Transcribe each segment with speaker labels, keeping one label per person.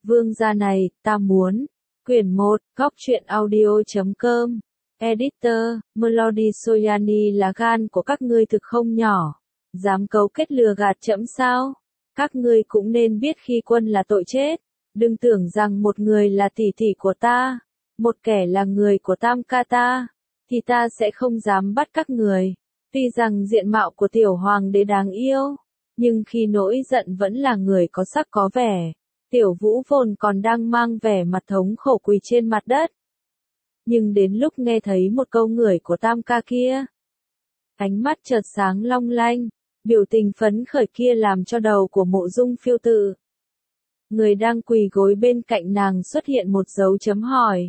Speaker 1: Vương gia này, ta muốn. Quyển 1, góc truyện audio.com. Editor, Melody Soyani là gan của các ngươi thực không nhỏ. Dám cấu kết lừa gạt trẫm sao? Các ngươi cũng nên biết khi quân là tội chết. Đừng tưởng rằng một người là tỷ tỷ của ta, một kẻ là người của Tam ca ta, thì ta sẽ không dám bắt các người. Tuy rằng diện mạo của tiểu hoàng đế đáng yêu, nhưng khi nổi giận vẫn là người có sắc có vẻ. Tiểu Vũ vốn còn đang mang vẻ mặt thống khổ quỳ trên mặt đất. Nhưng đến lúc nghe thấy một câu ngửi của Tam ca kia, ánh mắt chợt sáng long lanh, biểu tình phấn khởi kia làm cho đầu của Mộ Dung Phiêu Tự, người đang quỳ gối bên cạnh nàng, xuất hiện một dấu chấm hỏi.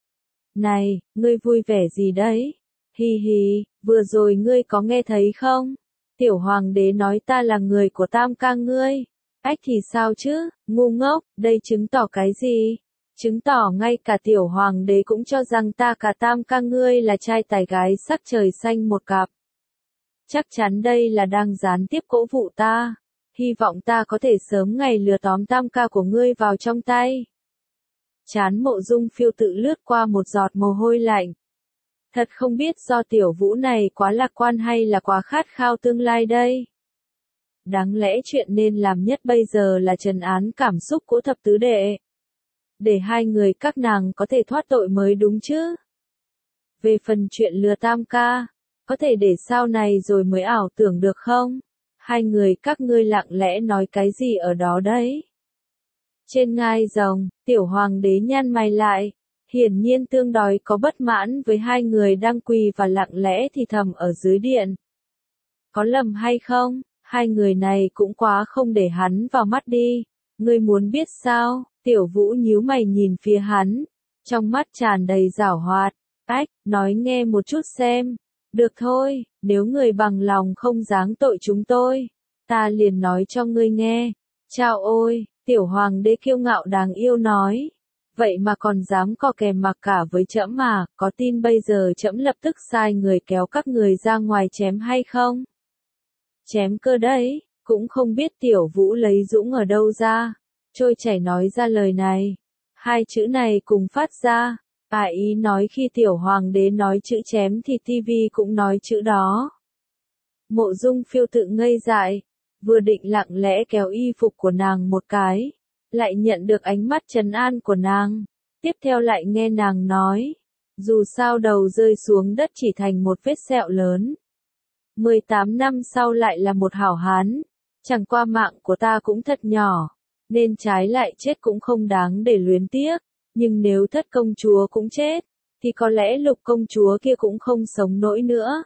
Speaker 1: Này, ngươi vui vẻ gì đấy? Hi hi, vừa rồi ngươi có nghe thấy không? Tiểu hoàng đế nói ta là người của Tam ca ngươi. Ách thì sao chứ, ngu ngốc, đây chứng tỏ cái gì? Chứng tỏ ngay cả tiểu hoàng đế cũng cho rằng ta cả Tam ca ngươi là trai tài gái sắc trời xanh một cặp. Chắc chắn đây là đang gián tiếp cổ vũ ta. Hy vọng ta có thể sớm ngày lừa tóm Tam ca của ngươi vào trong tay. Trán Mộ Dung Phiêu Tự lướt qua một giọt mồ hôi lạnh. Thật không biết do Tiểu Vũ này quá lạc quan hay là quá khát khao tương lai đây. Đáng lẽ chuyện nên làm nhất bây giờ là trấn án cảm xúc của thập tứ đệ, để hai người các nàng có thể thoát tội mới đúng chứ. Về phần chuyện lừa Tam ca, có thể để sau này rồi mới ảo tưởng được không? Hai người các ngươi lặng lẽ nói cái gì ở đó đấy? Trên ngai rồng, tiểu hoàng đế nhăn mày lại, hiển nhiên tương đối có bất mãn với hai người đang quỳ và lặng lẽ thì thầm ở dưới điện. Có lầm hay không? Hai người này cũng quá không để hắn vào mắt đi. Ngươi muốn biết sao? Tiểu Vũ nhíu mày nhìn phía hắn, trong mắt tràn đầy giảo hoạt. Ách, nói nghe một chút xem. Được thôi, nếu người bằng lòng không giáng tội chúng tôi, ta liền nói cho ngươi nghe. Chao ôi, tiểu hoàng đế kiêu ngạo đáng yêu nói. Vậy mà còn dám co kè mặc cả với trẫm mà, có tin bây giờ trẫm lập tức sai người kéo các người ra ngoài chém hay không? Chém cơ đấy, cũng không biết Tiểu Vũ lấy dũng ở đâu ra, trôi chảy nói ra lời này. Hai chữ này cùng phát ra, ý nói khi Tiểu Hoàng đế nói chữ chém thì tivi cũng nói chữ đó. Mộ Dung Phiêu Tự ngây dại, vừa định lặng lẽ kéo y phục của nàng một cái, lại nhận được ánh mắt trấn an của nàng. Tiếp theo lại nghe nàng nói, dù sao đầu rơi xuống đất chỉ thành một vết sẹo lớn. 18 năm sau lại là một hảo hán, chẳng qua mạng của ta cũng thật nhỏ, nên trái lại chết cũng không đáng để luyến tiếc, nhưng nếu Thất công chúa cũng chết, thì có lẽ Lục công chúa kia cũng không sống nổi nữa.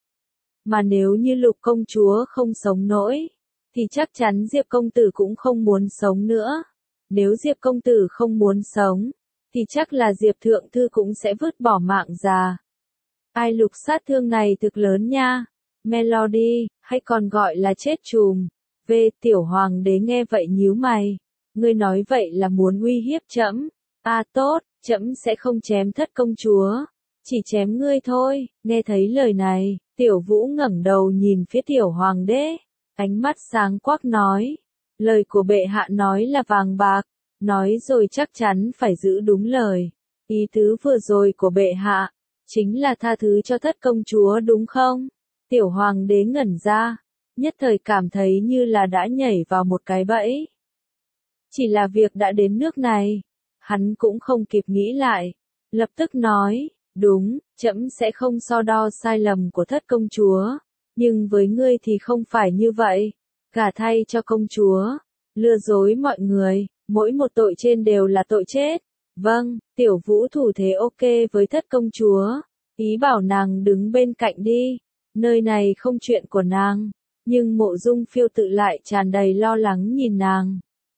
Speaker 1: Mà nếu như Lục công chúa không sống nổi, thì chắc chắn Diệp công tử cũng không muốn sống nữa. Nếu Diệp công tử không muốn sống, thì chắc là Diệp thượng thư cũng sẽ vứt bỏ mạng già. Ai Lục sát thương này thực lớn nha. Melody, hay còn gọi là chết chùm. Về tiểu hoàng đế nghe vậy nhíu mày. Ngươi nói vậy là muốn uy hiếp trẫm? Tốt, trẫm sẽ không chém Thất công chúa, chỉ chém ngươi thôi. Nghe thấy lời này, Tiểu Vũ ngẩng đầu nhìn phía tiểu hoàng đế, ánh mắt sáng quắc nói, lời của bệ hạ nói là vàng bạc, nói rồi chắc chắn phải giữ đúng lời. Ý tứ vừa rồi của bệ hạ chính là tha thứ cho Thất công chúa đúng không? Tiểu hoàng đế ngẩn ra, nhất thời cảm thấy như là đã nhảy vào một cái bẫy. Chỉ là việc đã đến nước này, hắn cũng không kịp nghĩ lại, lập tức nói, đúng, trẫm sẽ không so đo sai lầm của Thất công chúa, nhưng với ngươi thì không phải như vậy, gả thay cho công chúa, lừa dối mọi người, mỗi một tội trên đều là tội chết. Vâng, Tiểu Vũ thủ thế ok với Thất công chúa, ý bảo nàng đứng bên cạnh đi. Nơi này không chuyện của nàng, nhưng Mộ Dung Phiêu Tự lại tràn đầy lo lắng nhìn nàng.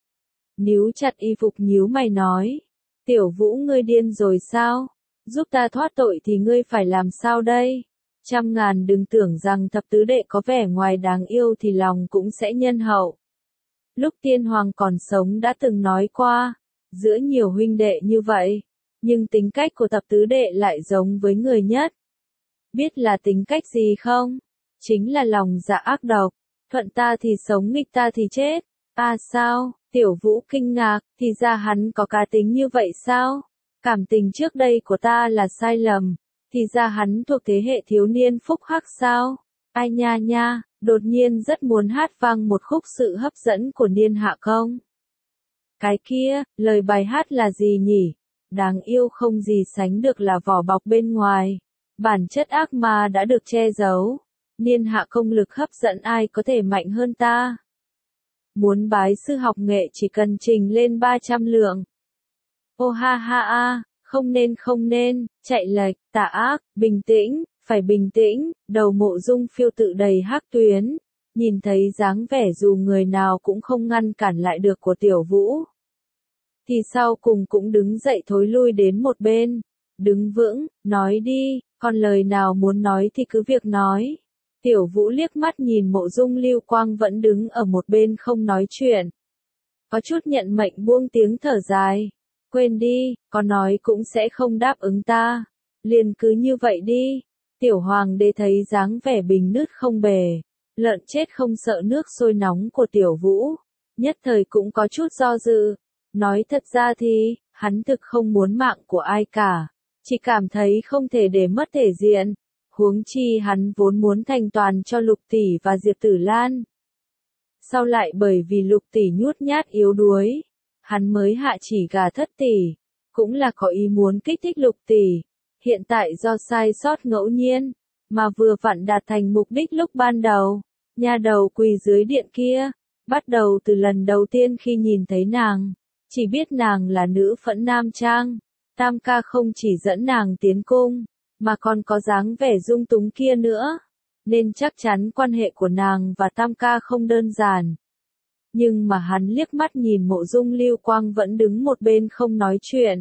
Speaker 1: Níu chặt y phục nhíu mày nói, Tiểu Vũ ngươi điên rồi sao? Giúp ta thoát tội thì ngươi phải làm sao đây? Trăm ngàn đừng tưởng rằng thập tứ đệ có vẻ ngoài đáng yêu thì lòng cũng sẽ nhân hậu. Lúc tiên hoàng còn sống đã từng nói qua, giữa nhiều huynh đệ như vậy, nhưng tính cách của thập tứ đệ lại giống với người nhất. Biết là tính cách gì không? Chính là lòng dạ ác độc, thuận ta thì sống nghịch ta thì chết. Sao? Tiểu Vũ kinh ngạc, thì ra hắn có cá tính như vậy sao? Cảm tình trước đây của ta là sai lầm, thì ra hắn thuộc thế hệ thiếu niên phúc hắc sao? Ai nha nha, đột nhiên rất muốn hát vang một khúc sự hấp dẫn của Niên Hạ Công. Cái kia, lời bài hát là gì nhỉ? Đáng yêu không gì sánh được là vỏ bọc bên ngoài. Bản chất ác ma đã được che giấu. Niên Hạ Công lực hấp dẫn ai có thể mạnh hơn ta? Muốn bái sư học nghệ chỉ cần trình lên 300 lượng. Ô ha ha a, không nên, chạy lệch, tà ác, bình tĩnh, phải bình tĩnh, đầu Mộ Dung Phiêu tự đầy hắc tuyến, nhìn thấy dáng vẻ dù người nào cũng không ngăn cản lại được của Tiểu Vũ. Thì sau cùng cũng đứng dậy thối lui đến một bên, đứng vững, nói đi, còn lời nào muốn nói thì cứ việc nói. Tiểu Vũ liếc mắt nhìn Mộ Dung Lưu Quang vẫn đứng ở một bên không nói chuyện. Có chút nhận mệnh buông tiếng thở dài. Quên đi, có nói cũng sẽ không đáp ứng ta. Liền cứ như vậy đi. Tiểu Hoàng đế thấy dáng vẻ bình nứt không bề, lợn chết không sợ nước sôi nóng của Tiểu Vũ. Nhất thời cũng có chút do dự. Nói thật ra thì, hắn thực không muốn mạng của ai cả. Chỉ cảm thấy không thể để mất thể diện. Huống chi hắn vốn muốn thành toàn cho Lục Tỷ và Diệp Tử Lan. Sau lại bởi vì Lục Tỷ nhút nhát yếu đuối, hắn mới hạ chỉ gả Thất Tỷ, cũng là có ý muốn kích thích Lục Tỷ. Hiện tại do sai sót ngẫu nhiên, mà vừa vặn đạt thành mục đích lúc ban đầu. Nha đầu quỳ dưới điện kia, bắt đầu từ lần đầu tiên khi nhìn thấy nàng, chỉ biết nàng là nữ phẫn nam trang. Tam ca không chỉ dẫn nàng tiến cung, mà còn có dáng vẻ dung túng kia nữa, nên chắc chắn quan hệ của nàng và Tam ca không đơn giản. Nhưng mà hắn liếc mắt nhìn Mộ Dung Lưu Quang vẫn đứng một bên không nói chuyện.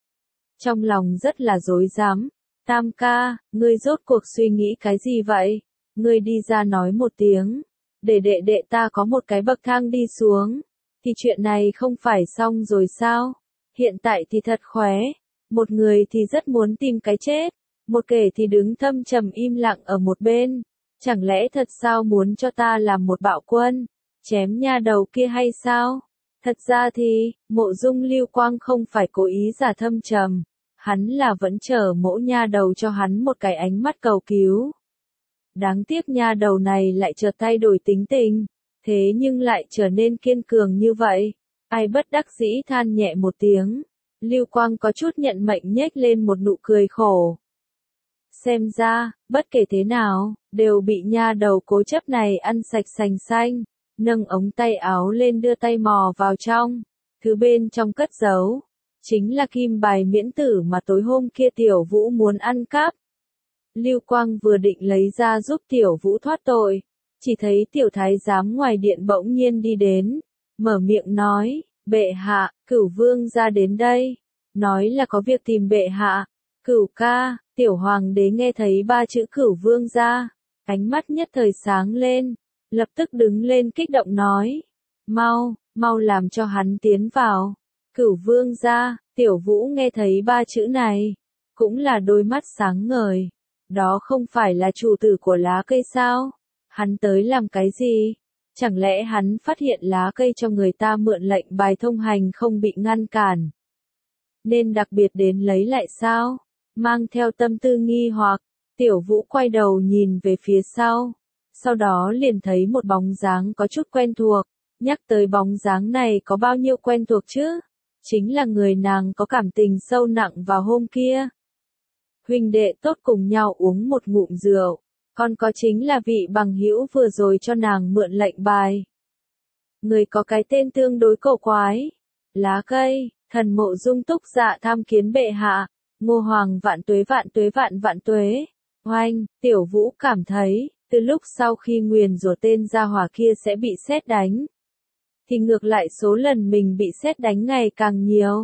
Speaker 1: Trong lòng rất là rối rắm. Tam ca, ngươi rốt cuộc suy nghĩ cái gì vậy? Ngươi đi ra nói một tiếng, để đệ ta có một cái bậc thang đi xuống, thì chuyện này không phải xong rồi sao? Hiện tại thì thật khóe, một người thì rất muốn tìm cái chết, một kẻ thì đứng thâm trầm im lặng ở một bên. Chẳng lẽ thật sao muốn cho ta làm một bạo quân, chém nha đầu kia hay sao? Thật ra thì, Mộ Dung Lưu Quang không phải cố ý giả thâm trầm, hắn là vẫn chờ mỗ nha đầu cho hắn một cái ánh mắt cầu cứu. Đáng tiếc nha đầu này lại chợt thay đổi tính tình, thế nhưng lại trở nên kiên cường như vậy. Ai bất đắc dĩ than nhẹ một tiếng. Lưu Quang có chút nhận mệnh nhếch lên một nụ cười khổ. Xem ra, bất kể thế nào, đều bị nha đầu cố chấp này ăn sạch sành xanh. Nâng ống tay áo lên đưa tay mò vào trong. Thứ bên trong cất giấu, chính là kim bài miễn tử mà tối hôm kia Tiểu Vũ muốn ăn cắp. Lưu Quang vừa định lấy ra giúp Tiểu Vũ thoát tội, chỉ thấy Tiểu Thái giám ngoài điện bỗng nhiên đi đến, mở miệng nói, bệ hạ, Cửu vương ra đến đây, nói là có việc tìm bệ hạ. Cửu ca, Tiểu Hoàng đế nghe thấy ba chữ Cửu vương ra, ánh mắt nhất thời sáng lên, lập tức đứng lên kích động nói, mau làm cho hắn tiến vào. Cửu vương ra, Tiểu Vũ nghe thấy ba chữ này, cũng là đôi mắt sáng ngời. Đó không phải là chủ tử của lá cây sao? Hắn tới làm cái gì? Chẳng lẽ hắn phát hiện lá cây cho người ta mượn lệnh bài thông hành không bị ngăn cản, nên đặc biệt đến lấy lại sao? Mang theo tâm tư nghi hoặc, Tiểu Vũ quay đầu nhìn về phía sau đó liền thấy một bóng dáng có chút quen thuộc. Nhắc tới bóng dáng này có bao nhiêu quen thuộc chứ? Chính là người nàng có cảm tình sâu nặng vào hôm kia. Huynh đệ tốt cùng nhau uống một ngụm rượu, còn có chính là vị bằng hữu vừa rồi cho nàng mượn lệnh bài. Người có cái tên tương đối cổ quái. Lá cây, thần Mộ Dung Túc Dạ tham kiến bệ hạ. Ngô Hoàng vạn tuế vạn tuế vạn vạn tuế. Oanh, Tiểu Vũ cảm thấy, từ lúc sau khi nguyền rủa tên gia hỏa kia sẽ bị sét đánh, thì ngược lại số lần mình bị sét đánh ngày càng nhiều.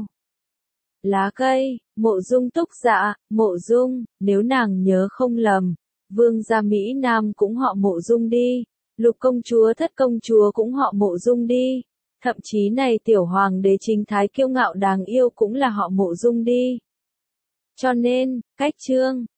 Speaker 1: Lá cây, Mộ Dung Túc Dạ, Mộ Dung, nếu nàng nhớ không lầm, vương gia Mỹ Nam cũng họ Mộ Dung đi, Lục công chúa Thất công chúa cũng họ Mộ Dung đi, thậm chí này Tiểu Hoàng đế chính thái kiêu ngạo đáng yêu cũng là họ Mộ Dung đi. Cho nên, cách chương